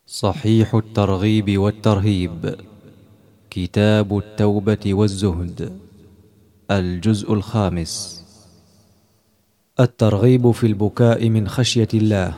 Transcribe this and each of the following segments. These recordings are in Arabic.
صحيح الترغيب والترهيب، كتاب التوبة والزهد، الجزء الخامس. الترغيب في البكاء من خشية الله.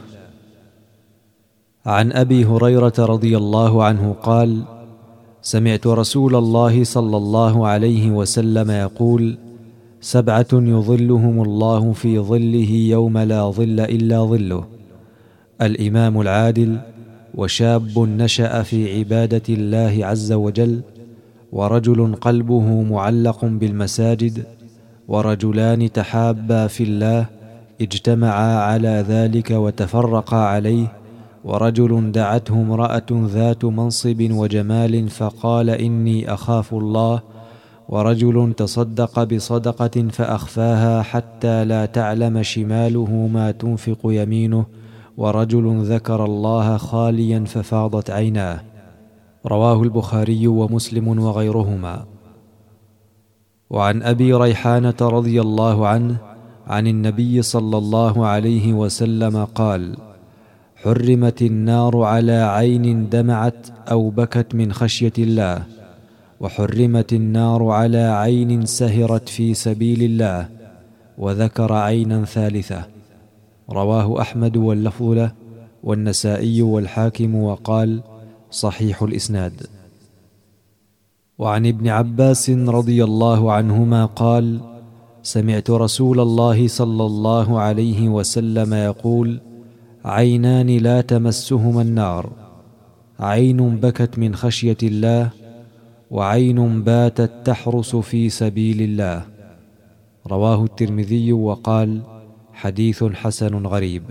عن أبي هريرة رضي الله عنه قال: سمعت رسول الله صلى الله عليه وسلم يقول: 7 يظلهم الله في ظله يوم لا ظل إلا ظله: الإمام العادل، وشاب نشأ في عبادة الله عز وجل، ورجل قلبه معلق بالمساجد، ورجلان تحابا في الله اجتمعا على ذلك وتفرقا عليه، ورجل دعته امرأة ذات منصب وجمال فقال: إني أخاف الله، ورجل تصدق بصدقة فأخفاها حتى لا تعلم شماله ما تنفق يمينه، ورجل ذكر الله خاليا ففاضت عيناه. رواه البخاري ومسلم وغيرهما. وعن أبي ريحانة رضي الله عنه عن النبي صلى الله عليه وسلم قال: حرمت النار على عين دمعت أو بكت من خشية الله، وحرمت النار على عين سهرت في سبيل الله، وذكر عينا ثالثة. رواه أحمد واللفظ له، والنسائي والحاكم، وقال: صحيح الإسناد. وعن ابن عباس رضي الله عنهما قال: سمعت رسول الله صلى الله عليه وسلم يقول: عينان لا تمسهما النار: عين بكت من خشية الله، وعين باتت تحرس في سبيل الله. رواه الترمذي وقال: حديث حسن غريب.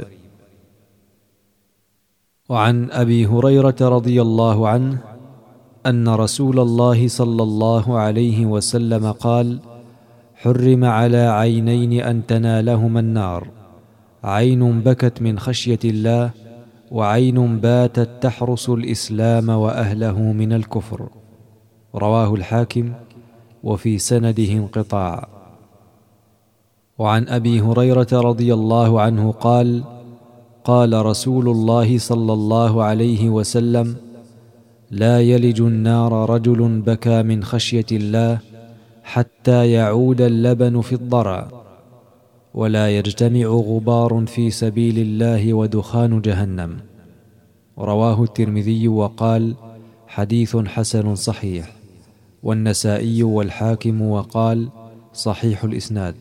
وعن أبي هريرة رضي الله عنه أن رسول الله صلى الله عليه وسلم قال: حرم على عينين أن تنالهما النار: عين بكت من خشية الله، وعين باتت تحرس الإسلام وأهله من الكفر. رواه الحاكم، وفي سنده انقطاع. وعن أبي هريرة رضي الله عنه قال: قال رسول الله صلى الله عليه وسلم: لا يلج النار رجل بكى من خشية الله حتى يعود اللبن في الضرع، ولا يجتمع غبار في سبيل الله ودخان جهنم. رواه الترمذي وقال: حديث حسن صحيح، والنسائي والحاكم، وقال: صحيح الإسناد.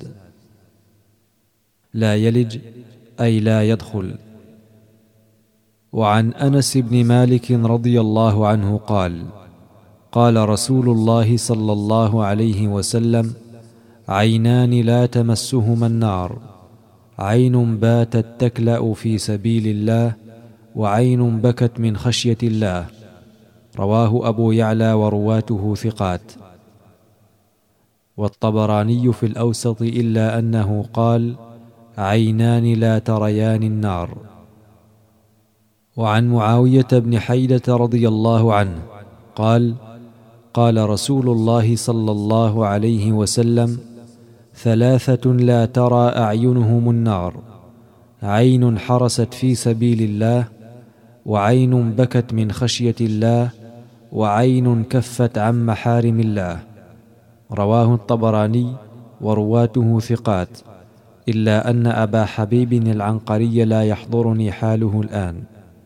لا يلج أي لا يدخل. وعن أنس بن مالك رضي الله عنه قال: قال رسول الله صلى الله عليه وسلم: عينان لا تمسهما النار: عين باتت تكلأ في سبيل الله، وعين بكت من خشية الله. رواه أبو يعلى ورواته ثقات. والطبراني في الأوسط إلا أنه قال: عينان لا تريان النار. وعن معاوية بن حيدة رضي الله عنه قال: قال رسول الله صلى الله عليه وسلم: 3 لا ترى أعينهم النار: عين حرست في سبيل الله، وعين بكت من خشية الله، وعين كفت عن محارم الله. رواه الطبراني ورواته ثقات، إلا أن أبا حبيب العنقري لا يحضرني حاله الآن.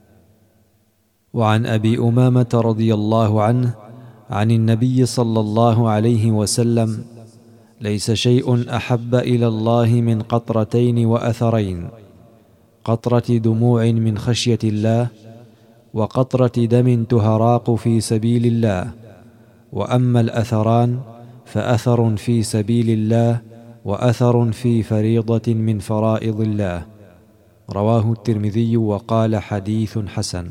وعن أبي أمامة رضي الله عنه عن النبي صلى الله عليه وسلم: ليس شيء أحب إلى الله من قطرتين وأثرين: قطرة دموع من خشية الله، وقطرة دم تهراق في سبيل الله. وأما الأثران فأثر في سبيل الله، وأثر في فريضة من فرائض الله. رواه الترمذي وقال: حديث حسن.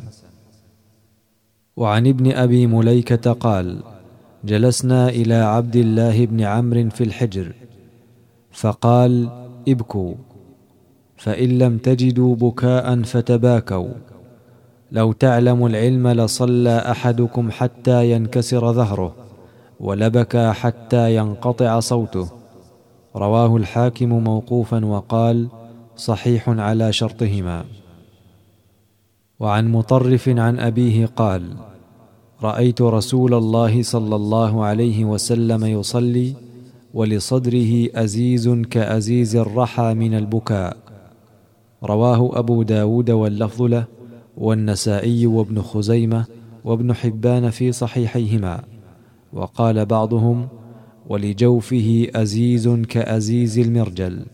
وعن ابن أبي مليكة قال: جلسنا إلى عبد الله بن عمرو في الحجر، فقال: ابكوا، فإن لم تجدوا بكاء فتباكوا. لو تعلم العلم لصلى أحدكم حتى ينكسر ظهره، ولبكى حتى ينقطع صوته. رواه الحاكم موقوفا، وقال: صحيح على شرطهما. وعن مطرف عن أبيه قال: رأيت رسول الله صلى الله عليه وسلم يصلي ولصدره أزيز كأزيز الرحى من البكاء. رواه أبو داود واللفظ له، والنسائي وابن خزيمة وابن حبان في صحيحيهما. وقال بعضهم: ولجوفه أزيز كأزيز المرجل.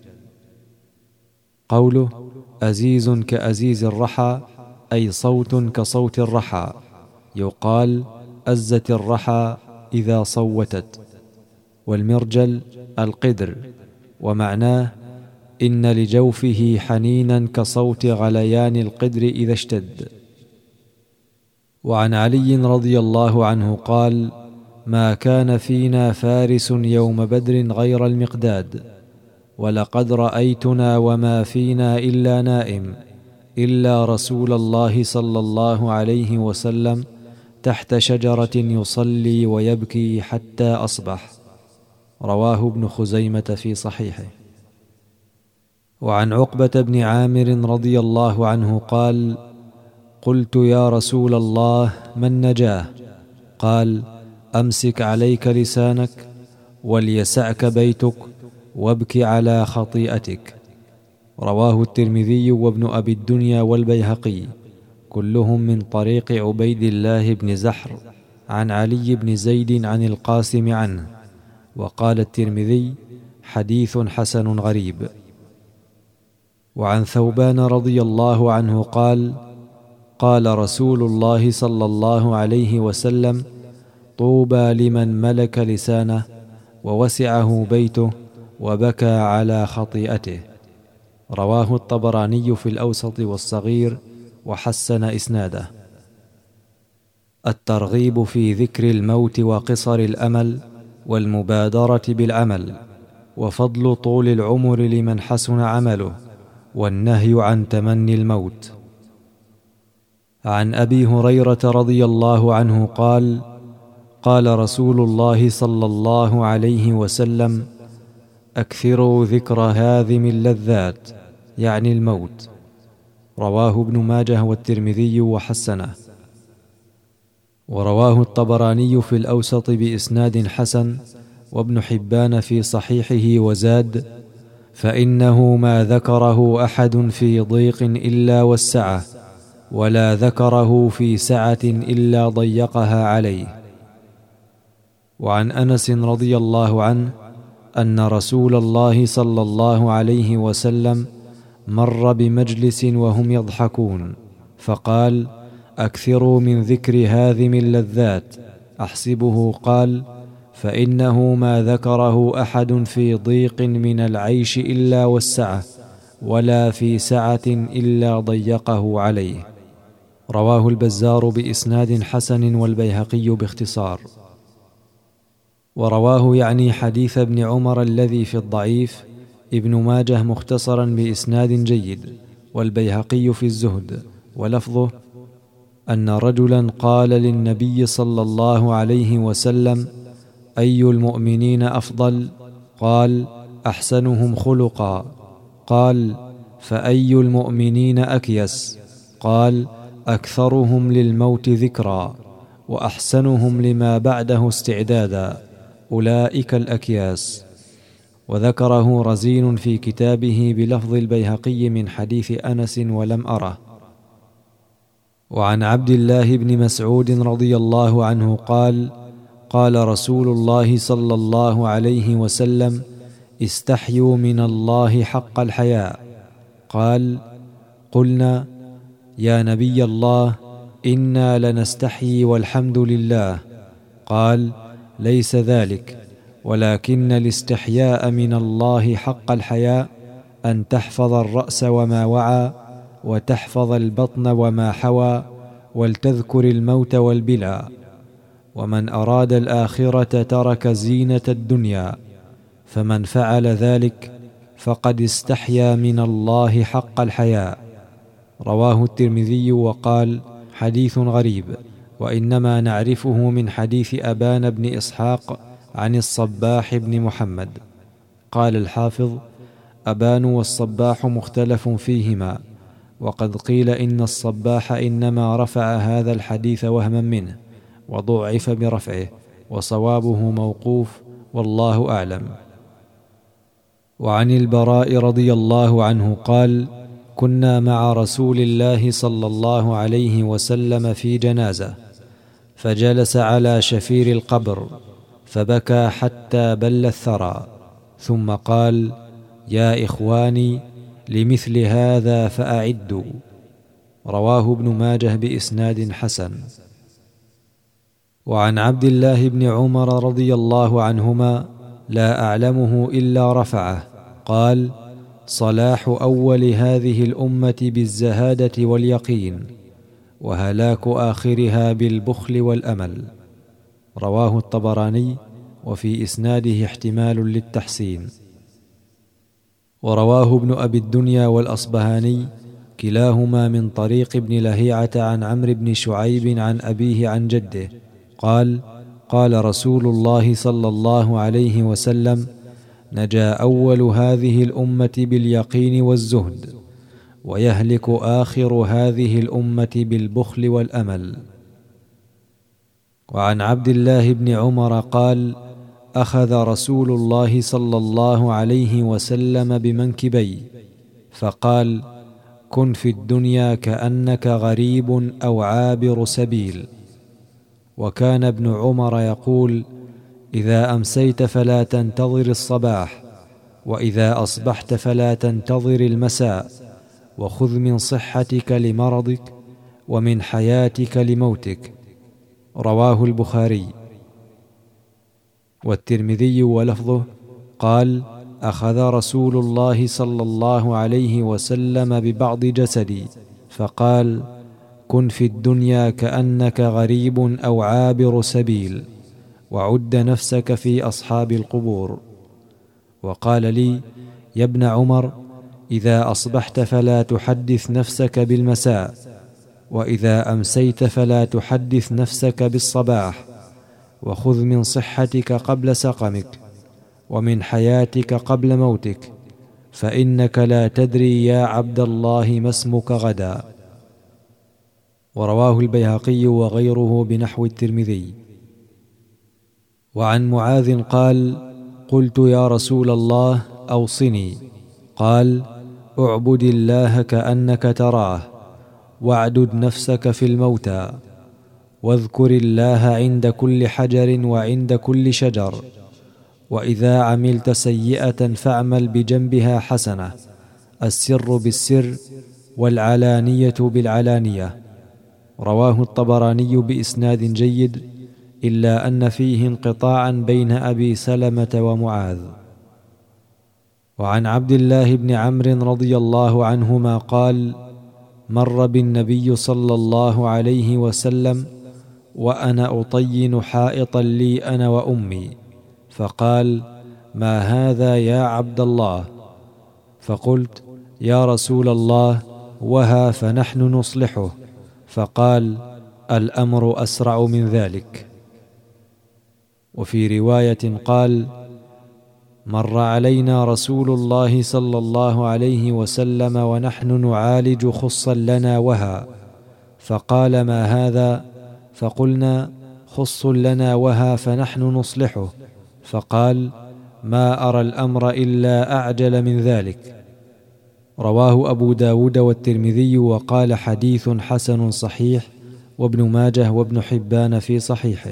قوله أزيز كأزيز الرحى أي صوت كصوت الرحى، يقال أزت الرحى إذا صوتت. والمرجل القدر، ومعناه إن لجوفه حنينا كصوت غليان القدر إذا اشتد. وعن علي رضي الله عنه قال: ما كان فينا فارس يوم بدر غير المقداد، ولقد رأيتنا وما فينا إلا نائم، إلا رسول الله صلى الله عليه وسلم تحت شجرة يصلي ويبكي حتى أصبح. رواه ابن خزيمة في صحيحه. وعن عقبة بن عامر رضي الله عنه قال: قلت يا رسول الله ما النجاة؟ قال: أمسك عليك لسانك، وليسعك بيتك، وابك على خطيئتك. رواه الترمذي وابن أبي الدنيا والبيهقي، كلهم من طريق عبيد الله بن زحر عن علي بن زيد عن القاسم عنه. وقال الترمذي: حديث حسن غريب. وعن ثوبان رضي الله عنه قال: قال رسول الله صلى الله عليه وسلم: طوبى لمن ملك لسانه ووسعه بيته وبكى على خطيئته. رواه الطبراني في الأوسط والصغير وحسن إسناده. الترغيب في ذكر الموت وقصر الأمل والمبادرة بالعمل، وفضل طول العمر لمن حسن عمله، والنهي عن تمني الموت. عن أبي هريرة رضي الله عنه قال: قال رسول الله صلى الله عليه وسلم: أكثروا ذكر هاذم اللذات، يعني الموت. رواه ابن ماجه والترمذي وحسنه. ورواه الطبراني في الأوسط بإسناد حسن، وابن حبان في صحيحه وزاد: فإنه ما ذكره أحد في ضيق إلا وسعه، ولا ذكره في سعة إلا ضيقها عليه. وعن أنس رضي الله عنه أن رسول الله صلى الله عليه وسلم مر بمجلس وهم يضحكون، فقال: أكثروا من ذكر هاذم اللذات. أحسبه قال: فإنه ما ذكره أحد في ضيق من العيش إلا وسعه، ولا في سعة إلا ضيقه عليه. رواه البزار بإسناد حسن والبيهقي باختصار. ورواه يعني حديث ابن عمر الذي في الضعيف ابن ماجه مختصرا بإسناد جيد، والبيهقي في الزهد، ولفظه: أن رجلا قال للنبي صلى الله عليه وسلم: أي المؤمنين أفضل؟ قال: أحسنهم خلقا. قال: فأي المؤمنين أكيس؟ قال: أكثرهم للموت ذكرا، وأحسنهم لما بعده استعدادا، أولئك الأكياس. وذكره رزين في كتابه بلفظ البيهقي من حديث أنس ولم أره. وعن عبد الله بن مسعود رضي الله عنه قال: قال رسول الله صلى الله عليه وسلم: استحيوا من الله حق الحياء. قال: قلنا: يا نبي الله، إنا لنستحيي والحمد لله. قال: ليس ذلك، ولكن الاستحياء من الله حق الحياء أن تحفظ الرأس وما وعى، وتحفظ البطن وما حوى، ولتذكر الموت والبلى. ومن أراد الآخرة ترك زينة الدنيا، فمن فعل ذلك فقد استحيا من الله حق الحياء. رواه الترمذي وقال: حديث غريب، وإنما نعرفه من حديث أبان بن إسحاق عن الصباح بن محمد. قال الحافظ: أبان والصباح مختلف فيهما، وقد قيل إن الصباح إنما رفع هذا الحديث وهما منه وضعف برفعه، وصوابه موقوف والله أعلم. وعن البراء رضي الله عنه قال: كنا مع رسول الله صلى الله عليه وسلم في جنازة، فجلس على شفير القبر فبكى حتى بل الثرى، ثم قال: يا إخواني، لمثل هذا فأعدوا. رواه ابن ماجه بإسناد حسن. وعن عبد الله بن عمر رضي الله عنهما لا أعلمه إلا رفعه قال: صلاح أول هذه الأمة بالزهادة واليقين، وهلاك آخرها بالبخل والأمل. رواه الطبراني، وفي إسناده احتمال للتحسين. ورواه ابن أبي الدنيا والأصبهاني كلاهما من طريق ابن لهيعة عن عمرو بن شعيب عن أبيه عن جده قال: قال رسول الله صلى الله عليه وسلم: نجا أول هذه الأمة باليقين والزهد، ويهلك آخر هذه الأمة بالبخل والأمل. وعن عبد الله بن عمر قال: أخذ رسول الله صلى الله عليه وسلم بمنكبي فقال: كن في الدنيا كأنك غريب أو عابر سبيل. وكان ابن عمر يقول: إذا أمسيت فلا تنتظر الصباح، وإذا أصبحت فلا تنتظر المساء، وخذ من صحتك لمرضك، ومن حياتك لموتك. رواه البخاري. والترمذي ولفظه قال: أخذ رسول الله صلى الله عليه وسلم ببعض جسدي فقال: كن في الدنيا كأنك غريب أو عابر سبيل، وعد نفسك في أصحاب القبور. وقال لي: يا ابن عمر، إذا أصبحت فلا تحدث نفسك بالمساء، وإذا أمسيت فلا تحدث نفسك بالصباح، وخذ من صحتك قبل سقمك، ومن حياتك قبل موتك، فإنك لا تدري يا عبد الله ما اسمك غدا. ورواه البيهقي وغيره بنحو الترمذي. وعن معاذ قال: قلت يا رسول الله أوصني. قال: اعبد الله كأنك تراه، واعدد نفسك في الموتى، واذكر الله عند كل حجر وعند كل شجر، وإذا عملت سيئة فاعمل بجنبها حسنة، السر بالسر والعلانية بالعلانية. رواه الطبراني بإسناد جيد، إلا أن فيه انقطاعا بين أبي سلمة ومعاذ. وعن عبد الله بن عمرو رضي الله عنهما قال: مر بالنبي صلى الله عليه وسلم وأنا أطين حائطا لي أنا وأمي، فقال: ما هذا يا عبد الله؟ فقلت: يا رسول الله، وها فنحن نصلحه. فقال: الأمر أسرع من ذلك. وفي رواية قال: مر علينا رسول الله صلى الله عليه وسلم ونحن نعالج خصا لنا وها، فقال: ما هذا؟ فقلنا: خص لنا وها فنحن نصلحه. فقال: ما أرى الأمر إلا أعجل من ذلك. رواه أبو داود والترمذي، وقال: حديث حسن صحيح، وابن ماجه وابن حبان في صحيحه.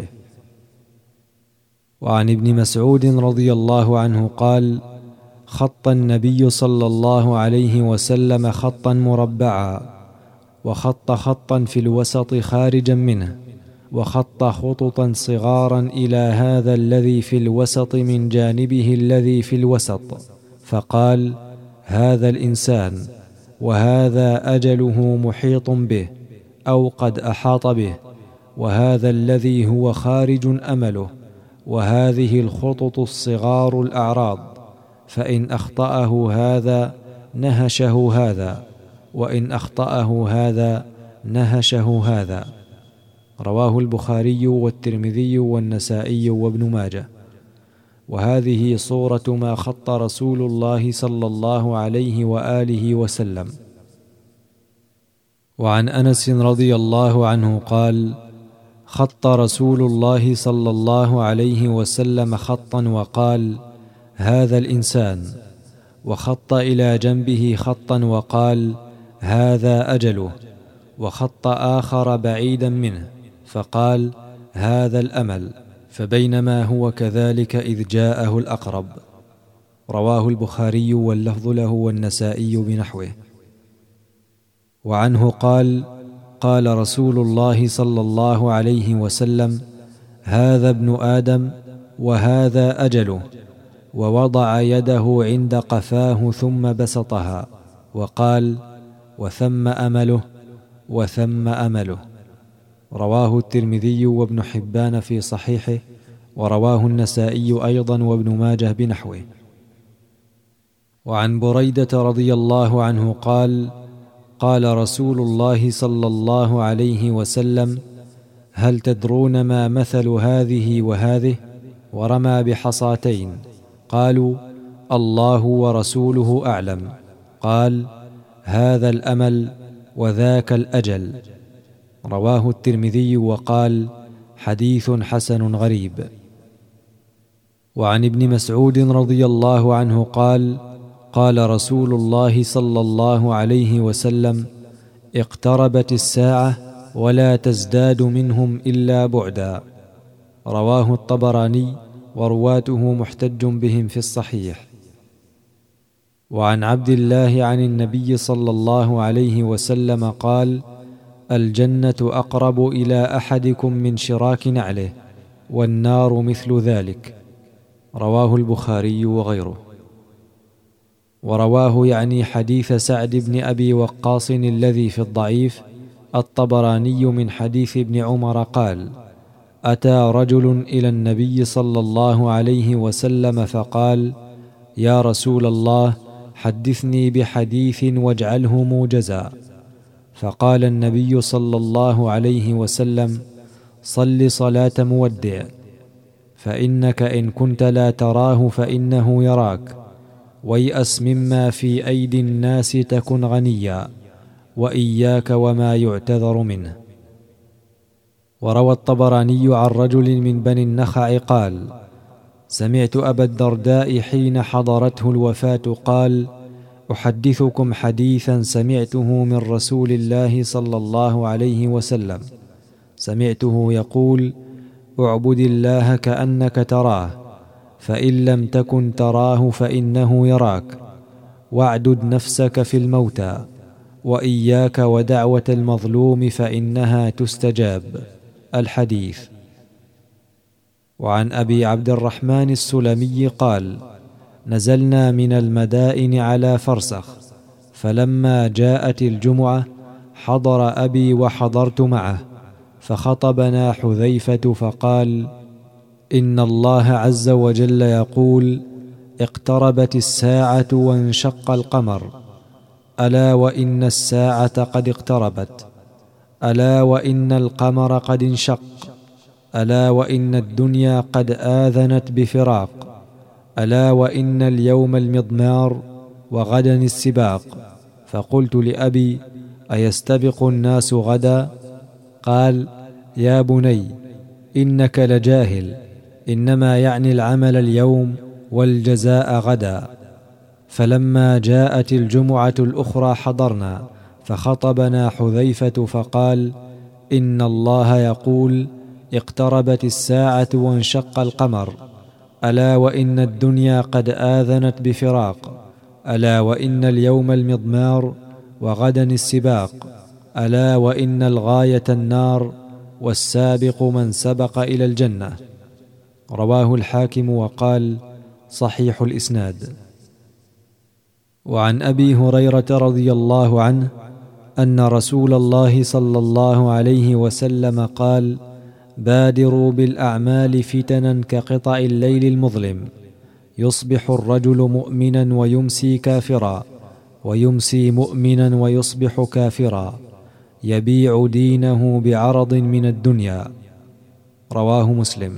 وعن ابن مسعود رضي الله عنه قال: خط النبي صلى الله عليه وسلم خطا مربعا، وخط خطا في الوسط خارجا منه، وخط خططا صغارا إلى هذا الذي في الوسط من جانبه الذي في الوسط، فقال: هذا الإنسان، وهذا أجله محيط به أو قد أحاط به، وهذا الذي هو خارج أمله، وهذه الخطط الصغار الأعراض، فإن أخطأه هذا نهشه هذا، وإن أخطأه هذا نهشه هذا. رواه البخاري والترمذي والنسائي وابن ماجه. وهذه صورة ما خط رسول الله صلى الله عليه وآله وسلم. وعن أنس رضي الله عنه قال: خط رسول الله صلى الله عليه وسلم خطا وقال: هذا الإنسان، وخط إلى جنبه خطا وقال: هذا أجله، وخط آخر بعيدا منه فقال: هذا الأمل، فبينما هو كذلك إذ جاءه الأقرب. رواه البخاري واللفظ له والنسائي بنحوه. وعنه قال: قال رسول الله صلى الله عليه وسلم: هذا ابن آدم وهذا أجله، ووضع يده عند قفاه ثم بسطها وقال: وثم أمله وثم أمله. رواه الترمذي وابن حبان في صحيحه، ورواه النسائي أيضا وابن ماجه بنحوه. وعن بريدة رضي الله عنه قال: قال رسول الله صلى الله عليه وسلم: هل تدرون ما مثل هذه وهذه؟ ورمى بحصاتين. قالوا: الله ورسوله أعلم. قال: هذا الأمل وذاك الأجل. رواه الترمذي وقال: حديث حسن غريب. وعن ابن مسعود رضي الله عنه قال: قال رسول الله صلى الله عليه وسلم: اقتربت الساعة ولا تزداد منهم إلا بعدا. رواه الطبراني، ورواته محتج بهم في الصحيح. وعن عبد الله عن النبي صلى الله عليه وسلم قال: الجنة أقرب إلى أحدكم من شراك نعله، والنار مثل ذلك. رواه البخاري وغيره. ورواه يعني حديث سعد بن أبي وقاص الذي في الضعيف الطبراني من حديث ابن عمر قال: أتى رجل إلى النبي صلى الله عليه وسلم فقال: يا رسول الله، حدثني بحديث واجعله موجزا. فقال النبي صلى الله عليه وسلم: صل صلاة مودع، فإنك إن كنت لا تراه فإنه يراك، ويأس مما في أيدي الناس تكن غنيا، وإياك وما يعتذر منه. وروى الطبراني عن رجل من بني النخع قال: سمعت أبا الدرداء حين حضرته الوفاة قال: أحدثكم حديثا سمعته من رسول الله صلى الله عليه وسلم. سمعته يقول: اعبد الله كأنك تراه، فإن لم تكن تراه فإنه يراك، واعدد نفسك في الموتى، وإياك ودعوة المظلوم فإنها تستجاب. الحديث. وعن أبي عبد الرحمن السلمي قال: نزلنا من المدائن على فرسخ، فلما جاءت الجمعة حضر أبي وحضرت معه، فخطبنا حذيفة فقال: إن الله عز وجل يقول: اقتربت الساعة وانشق القمر، ألا وإن الساعة قد اقتربت، ألا وإن القمر قد انشق، ألا وإن الدنيا قد آذنت بفراق، ألا وإن اليوم المضمار، وغدا السباق. فقلت لأبي: أيستبق الناس غدا؟ قال: يا بني، إنك لجاهل، إنما يعني العمل اليوم والجزاء غدا. فلما جاءت الجمعة الأخرى حضرنا، فخطبنا حذيفة فقال: إن الله يقول: اقتربت الساعة وانشق القمر، ألا وإن الدنيا قد آذنت بفراق، ألا وإن اليوم المضمار، وغدا السباق، ألا وإن الغاية النار، والسابق من سبق إلى الجنة. رواه الحاكم وقال: صحيح الإسناد. وعن أبي هريرة رضي الله عنه أن رسول الله صلى الله عليه وسلم قال: بادروا بالأعمال فتنا كقطع الليل المظلم، يصبح الرجل مؤمنا ويمسي كافرا، ويمسي مؤمنا ويصبح كافرا، يبيع دينه بعرض من الدنيا. رواه مسلم.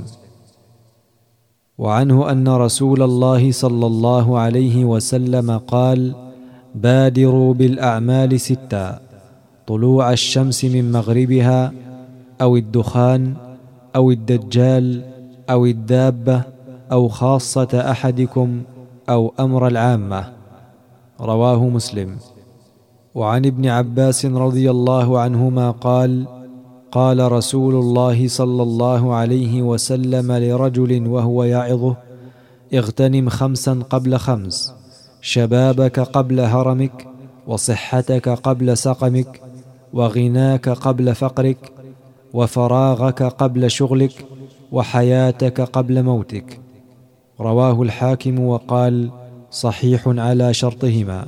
وعنه أن رسول الله صلى الله عليه وسلم قال: بادروا بالأعمال ستا: طلوع الشمس من مغربها أو الدخان أو الدجال أو الدابة أو خاصة أحدكم أو أمر العامة. رواه مسلم. وعن ابن عباس رضي الله عنهما قال: قال رسول الله صلى الله عليه وسلم لرجل وهو يعظه: اغتنم 5 قبل 5، شبابك قبل هرمك، وصحتك قبل سقمك، وغناك قبل فقرك، وفراغك قبل شغلك، وحياتك قبل موتك. رواه الحاكم وقال: صحيح على شرطهما.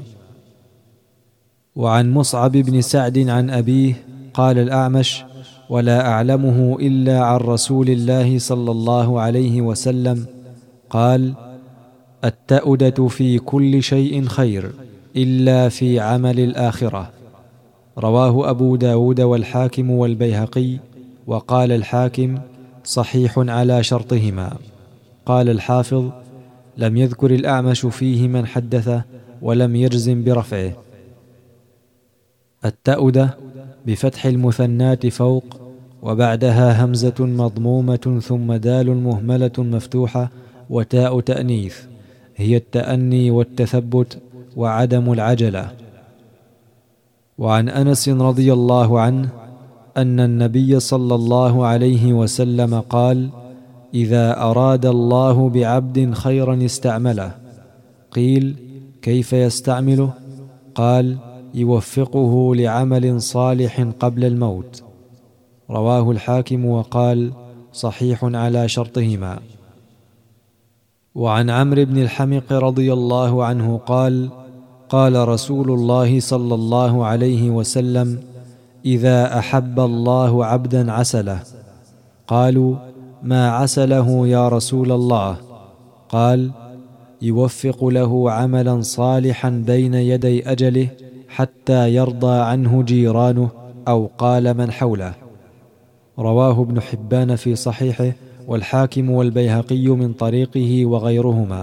وعن مصعب بن سعد عن أبيه قال الأعمش: ولا أعلمه إلا عن رسول الله صلى الله عليه وسلم قال: التأدة في كل شيء خير إلا في عمل الآخرة. رواه أبو داود والحاكم والبيهقي. وقال الحاكم: صحيح على شرطهما. قال الحافظ: لم يذكر الأعمش فيه من حدثه، ولم يجزم برفعه. التأدة بفتح المثنات فوق، وبعدها همزة مضمومة ثم دال مهملة مفتوحة وتاء تأنيث، هي التأني والتثبت وعدم العجلة. وعن أنس رضي الله عنه أن النبي صلى الله عليه وسلم قال: إذا أراد الله بعبد خيرا استعمله. قيل: كيف يستعمله؟ قال: يوفقه لعمل صالح قبل الموت. رواه الحاكم وقال: صحيح على شرطهما. وعن عمرو بن الحمق رضي الله عنه قال: قال رسول الله صلى الله عليه وسلم: إذا أحب الله عبدا عسله. قالوا: ما عسله يا رسول الله؟ قال: يوفق له عملا صالحا بين يدي أجله حتى يرضى عنه جيرانه أو قال من حوله. رواه ابن حبان في صحيحه، والحاكم والبيهقي من طريقه وغيرهما.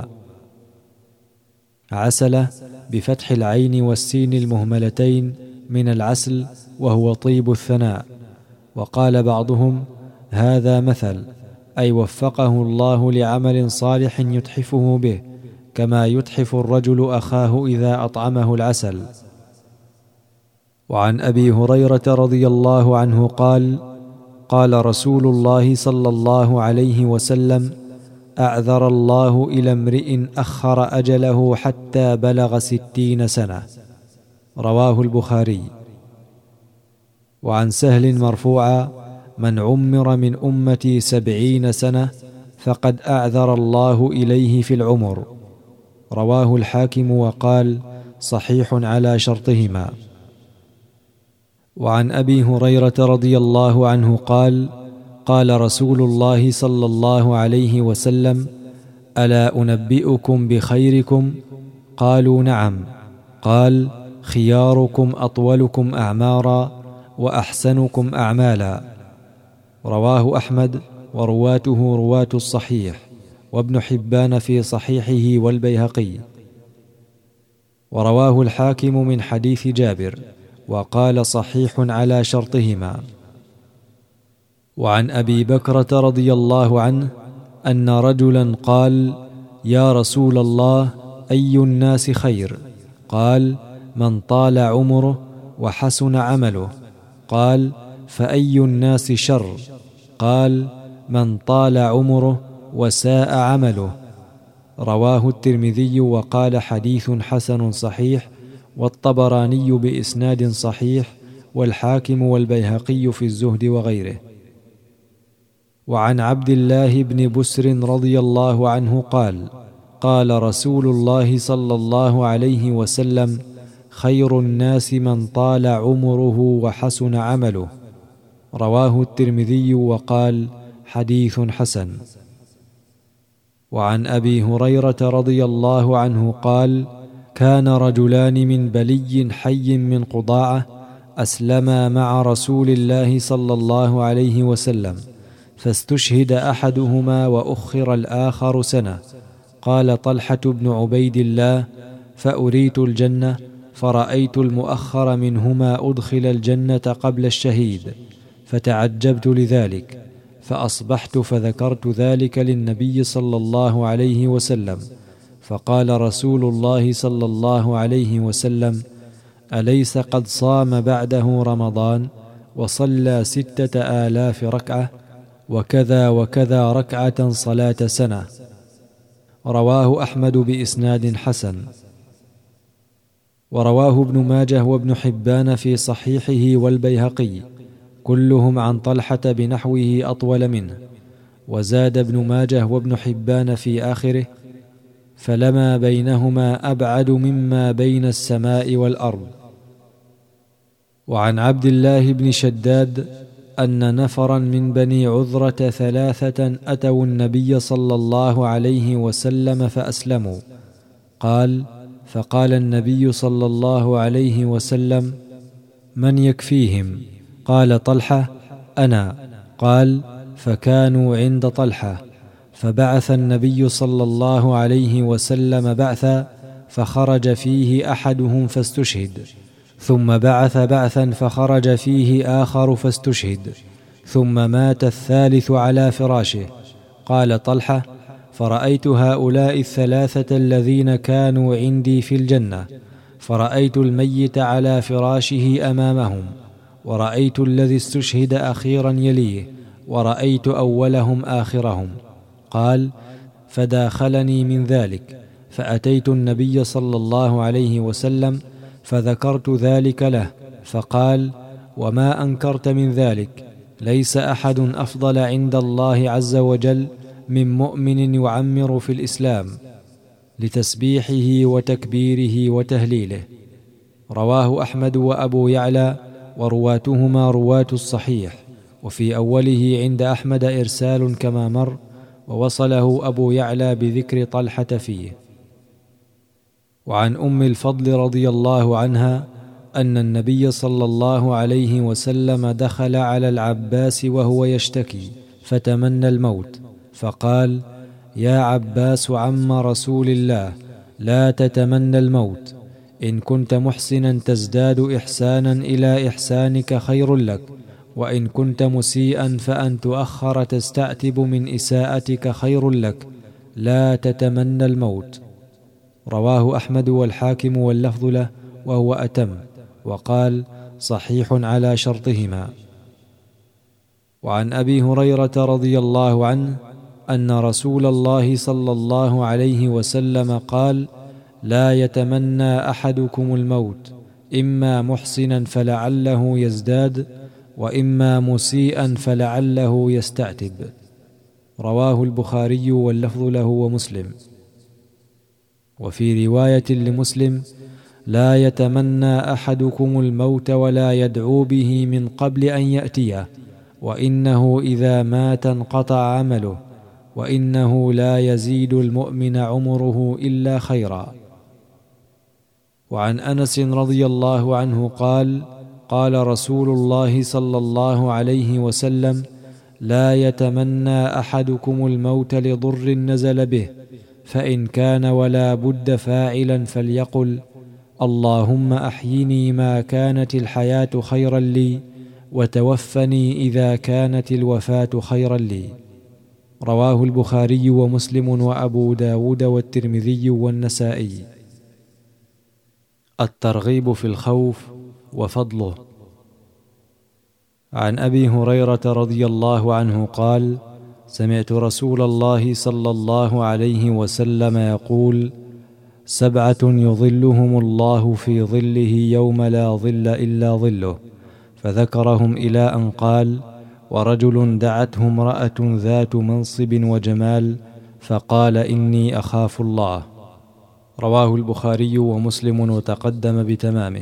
عسلة بفتح العين والسين المهملتين من العسل، وهو طيب الثناء. وقال بعضهم: هذا مثل، أي وفقه الله لعمل صالح يتحفه به، كما يتحف الرجل أخاه إذا أطعمه العسل. وعن أبي هريرة رضي الله عنه قال: قال رسول الله صلى الله عليه وسلم: أعذر الله إلى امرئ أخر أجله حتى بلغ 60 سنة. رواه البخاري. وعن سهل مرفوعا: من عمر من أمتي 70 سنة فقد أعذر الله إليه في العمر. رواه الحاكم وقال: صحيح على شرطهما. وعن أبي هريرة رضي الله عنه قال: قال رسول الله صلى الله عليه وسلم: ألا أنبئكم بخيركم؟ قالوا: نعم. قال: خياركم أطولكم أعمارا وأحسنكم أعمالا. رواه أحمد، ورواته رواة الصحيح، وابن حبان في صحيحه، والبيهقي. ورواه الحاكم من حديث جابر، وقال: صحيح على شرطهما. وعن أبي بكرة رضي الله عنه أن رجلا قال: يا رسول الله، أي الناس خير؟ قال: من طال عمره وحسن عمله. قال: فأي الناس شر؟ قال: من طال عمره وساء عمله. رواه الترمذي وقال: حديث حسن صحيح، والطبراني بإسناد صحيح، والحاكم والبيهقي في الزهد وغيره. وعن عبد الله بن بسر رضي الله عنه قال: قال رسول الله صلى الله عليه وسلم: خير الناس من طال عمره وحسن عمله. رواه الترمذي وقال: حديث حسن. وعن أبي هريرة رضي الله عنه قال: كان رجلان من بلي حي من قضاعة أسلما مع رسول الله صلى الله عليه وسلم، فاستشهد أحدهما وأخر الآخر سنة. قال طلحة بن عبيد الله: فأريت الجنة فرأيت المؤخر منهما أدخل الجنة قبل الشهيد، فتعجبت لذلك، فأصبحت فذكرت ذلك للنبي صلى الله عليه وسلم، فقال رسول الله صلى الله عليه وسلم: أليس قد صام بعده رمضان وصلى 6000 ركعة وكذا وكذا ركعة صلاة سنة؟ رواه أحمد بإسناد حسن. ورواه ابن ماجه وابن حبان في صحيحه والبيهقي كلهم عن طلحة بنحوه أطول منه، وزاد ابن ماجه وابن حبان في آخره: فلما بينهما أبعد مما بين السماء والأرض. وعن عبد الله بن شداد أن نفرا من بني عذرة 3 أتوا النبي صلى الله عليه وسلم فأسلموا. قال: فقال النبي صلى الله عليه وسلم: من يكفيهم؟ قال طلحة: أنا. قال: فكانوا عند طلحة، فبعث النبي صلى الله عليه وسلم بعثا، فخرج فيه أحدهم فاستشهد، ثم بعث بعثا فخرج فيه آخر فاستشهد، ثم مات الثالث على فراشه. قال طلحة: فرأيت هؤلاء 3 الذين كانوا عندي في الجنة، فرأيت الميت على فراشه أمامهم، ورأيت الذي استشهد أخيرا يليه، ورأيت أولهم آخرهم. قال: فداخلني من ذلك، فأتيت النبي صلى الله عليه وسلم فذكرت ذلك له، فقال: وما أنكرت من ذلك؟ ليس أحد أفضل عند الله عز وجل من مؤمن يعمر في الإسلام، لتسبيحه وتكبيره وتهليله. رواه أحمد وأبو يعلى، ورواتهما رواة الصحيح، وفي أوله عند أحمد إرسال كما مر، ووصله أبو يعلى بذكر طلحة فيه. وعن أم الفضل رضي الله عنها أن النبي صلى الله عليه وسلم دخل على العباس وهو يشتكي، فتمنى الموت، فقال: يا عباس عم رسول الله، لا تتمنى الموت، إن كنت محسنا تزداد إحسانا إلى إحسانك خير لك، وإن كنت مسيئا فأن تؤخر تستعتب من إساءتك خير لك، لا تتمنى الموت. رواه أحمد والحاكم واللفظ له، وهو أتم، وقال: صحيح على شرطهما. وعن أبي هريرة رضي الله عنه أن رسول الله صلى الله عليه وسلم قال: لا يتمنى أحدكم الموت، إما محسنا فلعله يزداد، وإما مسيئا فلعله يستعتب. رواه البخاري واللفظ له ومسلم. وفي رواية لمسلم: لا يتمنى أحدكم الموت ولا يدعو به من قبل أن يأتيه، وإنه إذا مات انقطع عمله، وإنه لا يزيد المؤمن عمره إلا خيرا. وعن أنس رضي الله عنه قال: قال رسول الله صلى الله عليه وسلم: لا يتمنى أحدكم الموت لضر نزل به، فإن كان ولا بد فاعلا فليقل: اللهم أحيني ما كانت الحياة خيرا لي، وتوفني إذا كانت الوفاة خيرا لي. رواه البخاري ومسلم وأبو داود والترمذي والنسائي. الترغيب في الخوف وفضله. عن أبي هريرة رضي الله عنه قال: سمعت رسول الله صلى الله عليه وسلم يقول: 7 يظلهم الله في ظله يوم لا ظل إلا ظله، فذكرهم إلى أن قال: ورجل دعته امرأة ذات منصب وجمال، فقال: إني أخاف الله. رواه البخاري ومسلم وتقدم بتمامه.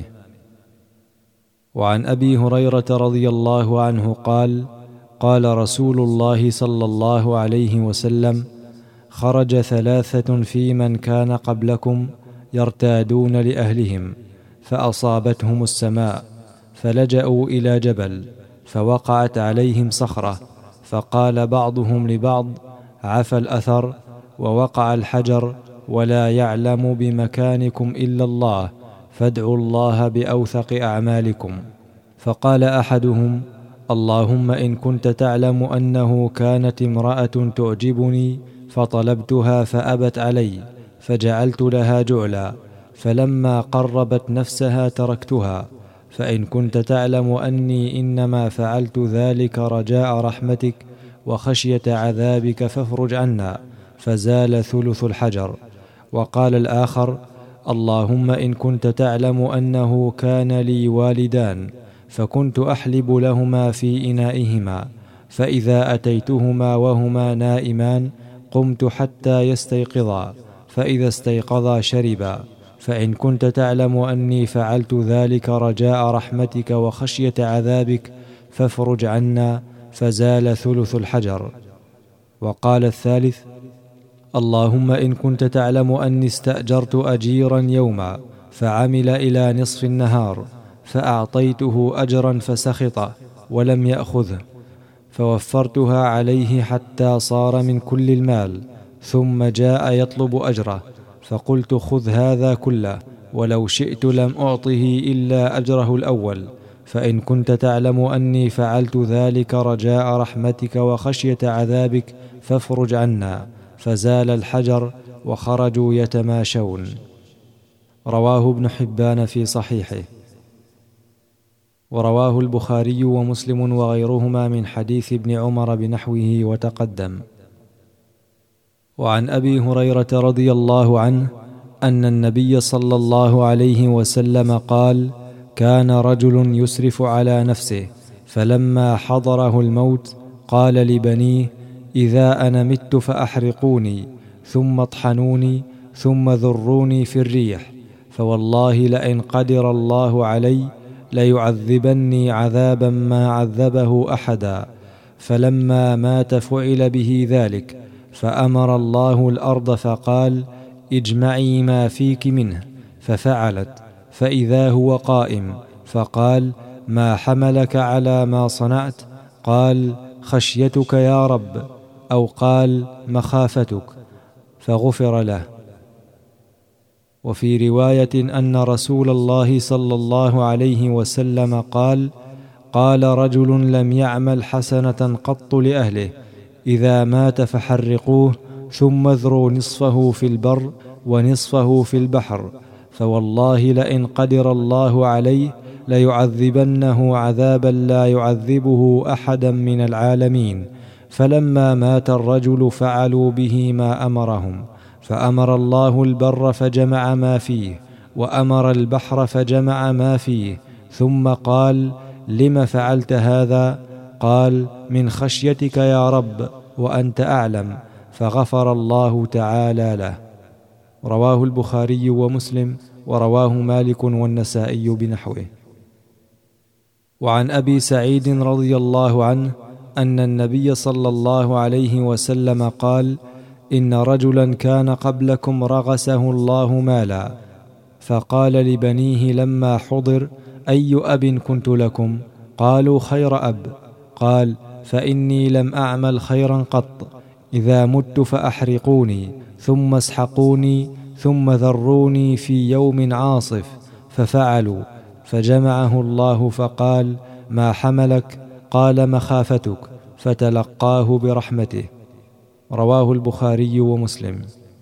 وعن أبي هريرة رضي الله عنه قال: قال رسول الله صلى الله عليه وسلم: خرج 3 في من كان قبلكم يرتادون لأهلهم، فأصابتهم السماء، فلجأوا إلى جبل، فوقعت عليهم صخرة، فقال بعضهم لبعض: عفى الأثر، ووقع الحجر، ولا يعلم بمكانكم إلا الله، فادعوا الله بأوثق أعمالكم. فقال أحدهم: اللهم إن كنت تعلم أنه كانت امرأة تعجبني فطلبتها فأبت علي فجعلت لها جعلا، فلما قربت نفسها تركتها، فإن كنت تعلم أني إنما فعلت ذلك رجاء رحمتك وخشية عذابك فافرج عنا، فزال ثلث الحجر. وقال الآخر: اللهم إن كنت تعلم أنه كان لي والدان فكنت أحلب لهما في إنائهما، فإذا أتيتهما وهما نائمان قمت حتى يستيقظا، فإذا استيقظا شربا، فإن كنت تعلم أني فعلت ذلك رجاء رحمتك وخشية عذابك فافرج عنا، فزال ثلث الحجر. وقال الثالث: اللهم إن كنت تعلم أني استأجرت أجيرا يوما فعمل إلى نصف النهار فأعطيته أجرا فسخط ولم يأخذه، فوفرتها عليه حتى صار من كل المال، ثم جاء يطلب أجره، فقلت: خذ هذا كله، ولو شئت لم أعطه إلا أجره الأول، فإن كنت تعلم أني فعلت ذلك رجاء رحمتك وخشية عذابك فافرج عنا، فزال الحجر وخرجوا يتماشون. رواه ابن حبان في صحيحه. ورواه البخاري ومسلم وغيرهما من حديث ابن عمر بنحوه وتقدم. وعن أبي هريرة رضي الله عنه أن النبي صلى الله عليه وسلم قال: كان رجل يسرف على نفسه، فلما حضره الموت قال لبنيه: إذا أنا مت فأحرقوني ثم اطحنوني ثم ذروني في الريح، فوالله لئن قدر الله علي ليعذبني عذابا ما عذبه أحدا. فلما مات فعل به ذلك، فأمر الله الأرض فقال: اجمعي ما فيك منه، ففعلت، فإذا هو قائم، فقال: ما حملك على ما صنعت؟ قال: خشيتك يا رب، أو قال: مخافتك، فغفر له. وفي رواية أن رسول الله صلى الله عليه وسلم قال: قال رجل لم يعمل حسنة قط لأهله: إذا مات فحرقوه ثم اذروا نصفه في البر ونصفه في البحر، فوالله لئن قدر الله عليه ليعذبنه عذابا لا يعذبه أحدا من العالمين. فلما مات الرجل فعلوا به ما أمرهم، فأمر الله البر فجمع ما فيه، وأمر البحر فجمع ما فيه، ثم قال: لم فعلت هذا؟ قال: من خشيتك يا رب، وأنت أعلم، فغفر الله تعالى له. رواه البخاري ومسلم، ورواه مالك والنسائي بنحوه. وعن أبي سعيد رضي الله عنه أن النبي صلى الله عليه وسلم قال: إن رجلا كان قبلكم رغسه الله مالا، فقال لبنيه لما حضر: أي أب كنت لكم؟ قالوا: خير أب. قال: فإني لم أعمل خيرا قط، إذا مت فأحرقوني ثم اسحقوني ثم ذروني في يوم عاصف، ففعلوا، فجمعه الله فقال: ما حملك؟ قال: مخافتك، فتلقاه برحمته. رواه البخاري ومسلم.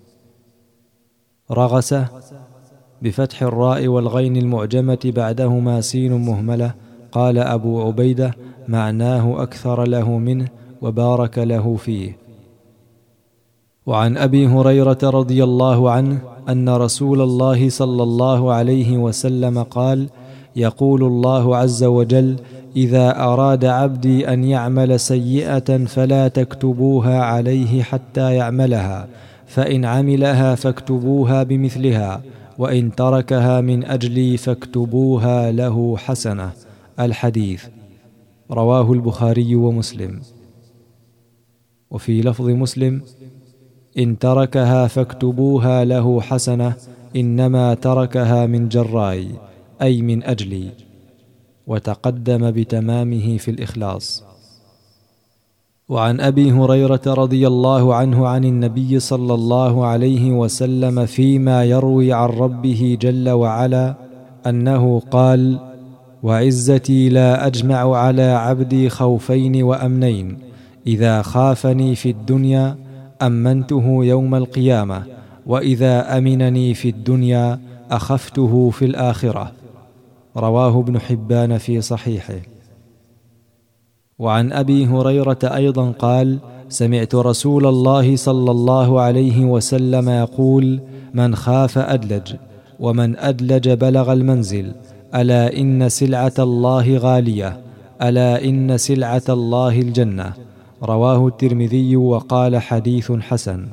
رغسة بفتح الراء والغين المعجمة بعدهما سين مهملة. قال أبو عبيدة: معناه أكثر له منه وبارك له فيه. وعن أبي هريرة رضي الله عنه أن رسول الله صلى الله عليه وسلم قال: يقول الله عز وجل: إذا أراد عبدي أن يعمل سيئة فلا تكتبوها عليه حتى يعملها، فإن عملها فاكتبوها بمثلها، وإن تركها من أجلي فاكتبوها له حسنة. الحديث. رواه البخاري ومسلم. وفي لفظ مسلم: إن تركها فاكتبوها له حسنة، إنما تركها من جراي، أي من أجلي. وتقدم بتمامه في الإخلاص. وعن أبي هريرة رضي الله عنه عن النبي صلى الله عليه وسلم فيما يروي عن ربه جل وعلا أنه قال: وعزتي لا أجمع على عبدي خوفين وأمنين، إذا خافني في الدنيا أمنته يوم القيامة، وإذا أمنني في الدنيا أخفته في الآخرة. رواه ابن حبان في صحيحه. وعن أبي هريرة أيضا قال: سمعت رسول الله صلى الله عليه وسلم يقول: من خاف أدلج، ومن أدلج بلغ المنزل، ألا إن سلعة الله غالية، ألا إن سلعة الله الجنة. رواه الترمذي وقال: حديث حسن.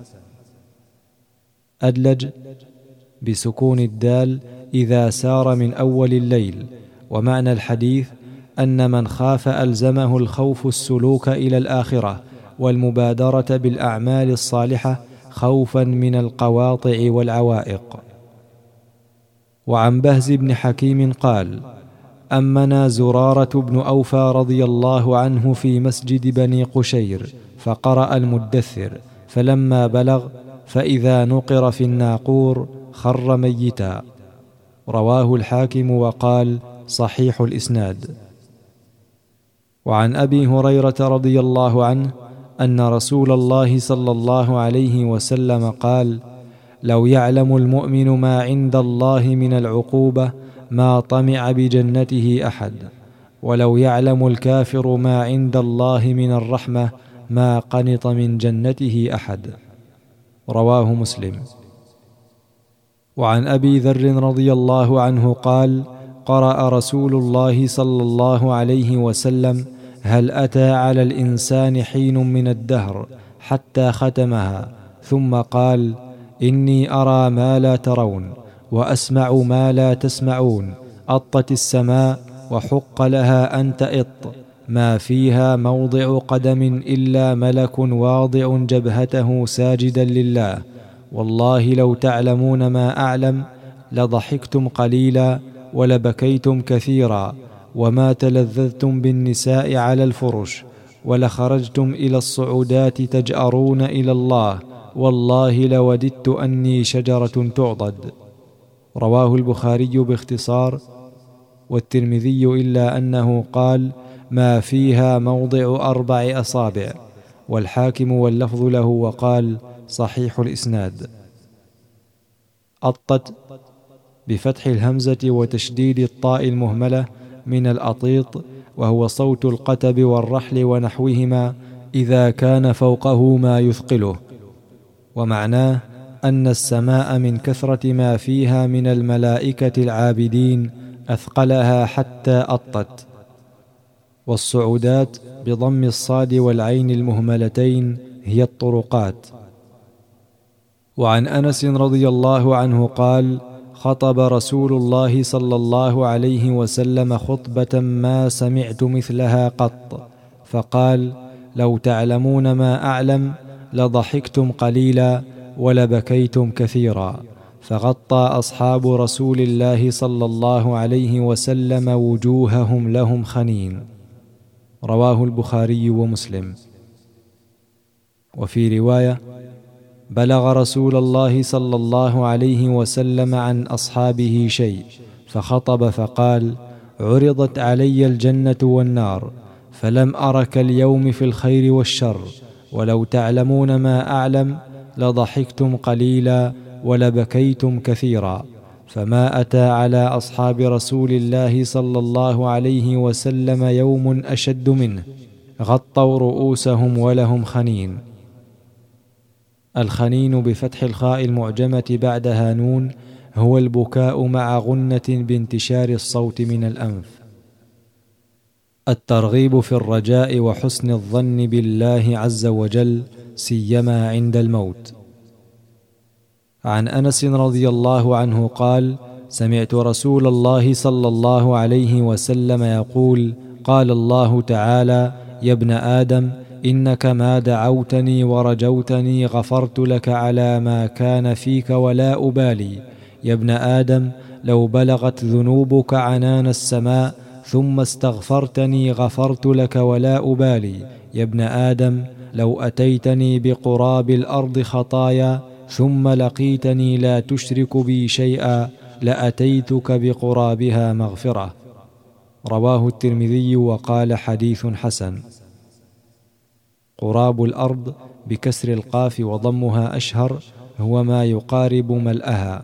أدلج بسكون الدال إذا سار من أول الليل. ومعنى الحديث أن من خاف ألزمه الخوف السلوك إلى الآخرة والمبادرة بالأعمال الصالحة خوفا من القواطع والعوائق. وعن بهز بن حكيم قال: أمنا زرارة بن أوفى رضي الله عنه في مسجد بني قشير، فقرأ المدثر، فلما بلغ: فإذا نقر في الناقور خر ميتا. رواه الحاكم وقال: صحيح الإسناد. وعن أبي هريرة رضي الله عنه أن رسول الله صلى الله عليه وسلم قال: لو يعلم المؤمن ما عند الله من العقوبة ما طمع بجنته أحد، ولو يعلم الكافر ما عند الله من الرحمة ما قنط من جنته أحد. رواه مسلم. وعن أبي ذر رضي الله عنه قال: قرأ رسول الله صلى الله عليه وسلم: هل أتى على الإنسان حين من الدهر، حتى ختمها، ثم قال: إني أرى ما لا ترون، وأسمع ما لا تسمعون، أطت السماء وحق لها أن تئط، ما فيها موضع قدم إلا ملك واضع جبهته ساجدا لله، والله لو تعلمون ما أعلم لضحكتم قليلا ولبكيتم كثيرا، وما تلذذتم بالنساء على الفرش، ولخرجتم إلى الصعودات تجأرون إلى الله، والله لوددت أني شجرة تعضد. رواه البخاري باختصار، والترمذي إلا أنه قال: ما فيها موضع 4 أصابع، والحاكم واللفظ له وقال: صحيح الإسناد. أطت بفتح الهمزة وتشديد الطاء المهملة من الأطيط، وهو صوت القتب والرحل ونحوهما إذا كان فوقه ما يثقله. ومعناه أن السماء من كثرة ما فيها من الملائكة العابدين أثقلها حتى أطت. والصعودات بضم الصاد والعين المهملتين هي الطرقات. وعن أنس رضي الله عنه قال: خطب رسول الله صلى الله عليه وسلم خطبة ما سمعت مثلها قط، فقال: لو تعلمون ما أعلم لضحكتم قليلا ولبكيتم كثيرا. فغطى أصحاب رسول الله صلى الله عليه وسلم وجوههم لهم خنين. رواه البخاري ومسلم. وفي رواية: بلغ رسول الله صلى الله عليه وسلم عن أصحابه شيء، فخطب فقال: عرضت علي الجنة والنار، فلم أرك اليوم في الخير والشر، ولو تعلمون ما أعلم لضحكتم قليلا ولبكيتم كثيرا. فما أتى على أصحاب رسول الله صلى الله عليه وسلم يوم أشد منه، غطوا رؤوسهم ولهم خنين. الخنين بفتح الخاء المعجمة بعدها نون هو البكاء مع غنة بانتشار الصوت من الأنف. الترغيب في الرجاء وحسن الظن بالله عز وجل سيما عند الموت. عن أنس رضي الله عنه قال: سمعت رسول الله صلى الله عليه وسلم يقول: قال الله تعالى: يا ابن آدم إنك ما دعوتني ورجوتني غفرت لك على ما كان فيك ولا أبالي. يا ابن آدم لو بلغت ذنوبك عنان السماء ثم استغفرتني غفرت لك ولا أبالي. يا ابن آدم لو أتيتني بقراب الأرض خطايا ثم لقيتني لا تشرك بي شيئا لأتيتك بقرابها مغفرة. رواه الترمذي وقال حديث حسن. قراب الأرض بكسر القاف وضمها أشهر، هو ما يقارب ملأها.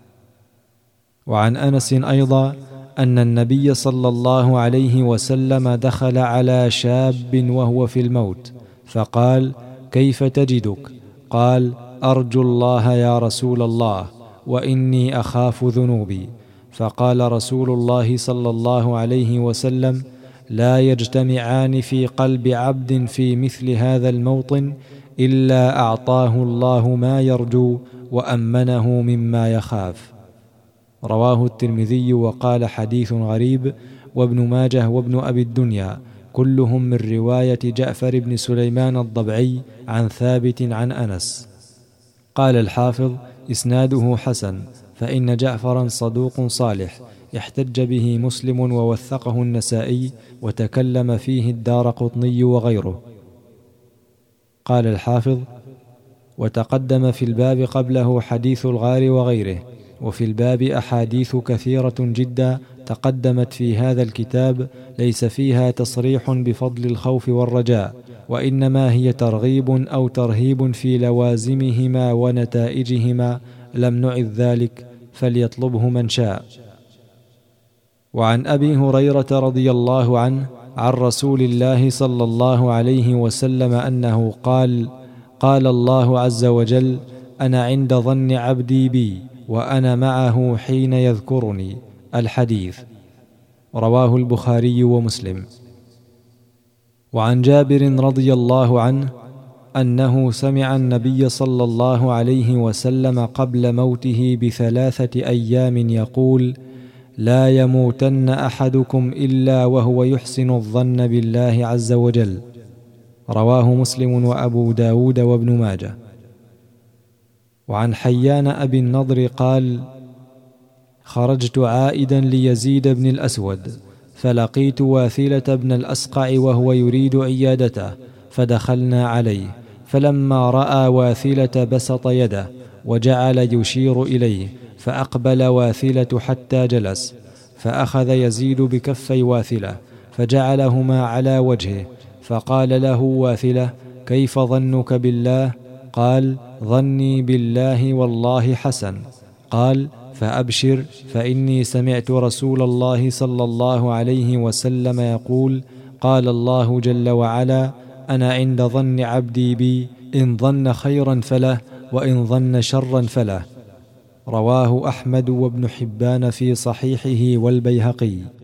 وعن أنس أيضا أن النبي صلى الله عليه وسلم دخل على شاب وهو في الموت فقال: كيف تجدك؟ قال: أرجو الله يا رسول الله، وإني أخاف ذنوبي. فقال رسول الله صلى الله عليه وسلم: لا يجتمعان في قلب عبد في مثل هذا الموطن إلا أعطاه الله ما يرجو وأمنه مما يخاف. رواه الترمذي وقال حديث غريب، وابن ماجه وابن أبي الدنيا كلهم من رواية جعفر بن سليمان الضبعي عن ثابت عن أنس. قال الحافظ: إسناده حسن، فإن جعفرا صدوق صالح، احتج به مسلم ووثقه النسائي، وتكلم فيه الدارقطني وغيره. قال الحافظ: وتقدم في الباب قبله حديث الغار وغيره، وفي الباب أحاديث كثيرة جدا تقدمت في هذا الكتاب ليس فيها تصريح بفضل الخوف والرجاء، وإنما هي ترغيب أو ترهيب في لوازمهما ونتائجهما، لم نعد ذلك، فليطلبه من شاء. وعن أبي هريرة رضي الله عنه عن رسول الله صلى الله عليه وسلم أنه قال: قال الله عز وجل: أنا عند ظن عبدي بي وأنا معه حين يذكرني. الحديث. رواه البخاري ومسلم. وعن جابر رضي الله عنه أنه سمع النبي صلى الله عليه وسلم قبل موته ب3 أيام يقول: لا يموتن أحدكم إلا وهو يحسن الظن بالله عز وجل. رواه مسلم وأبو داود وابن ماجه. وعن حيان أبي النضر قال: خرجت عائدا ليزيد بن الأسود، فلقيت واثلة بن الأسقع وهو يريد عيادته، فدخلنا عليه، فلما رأى واثلة بسط يده وجعل يشير إليه، فأقبل واثلة حتى جلس، فأخذ يزيد بكفي واثلة فجعلهما على وجهه، فقال له واثلة: كيف ظنك بالله؟ قال: ظني بالله والله حسن. قال: فأبشر، فإني سمعت رسول الله صلى الله عليه وسلم يقول: قال الله جل وعلا: أنا عند ظن عبدي بي، إن ظن خيرا فله، وإن ظن شرا فله. رواه أحمد وابن حبان في صحيحه والبيهقي.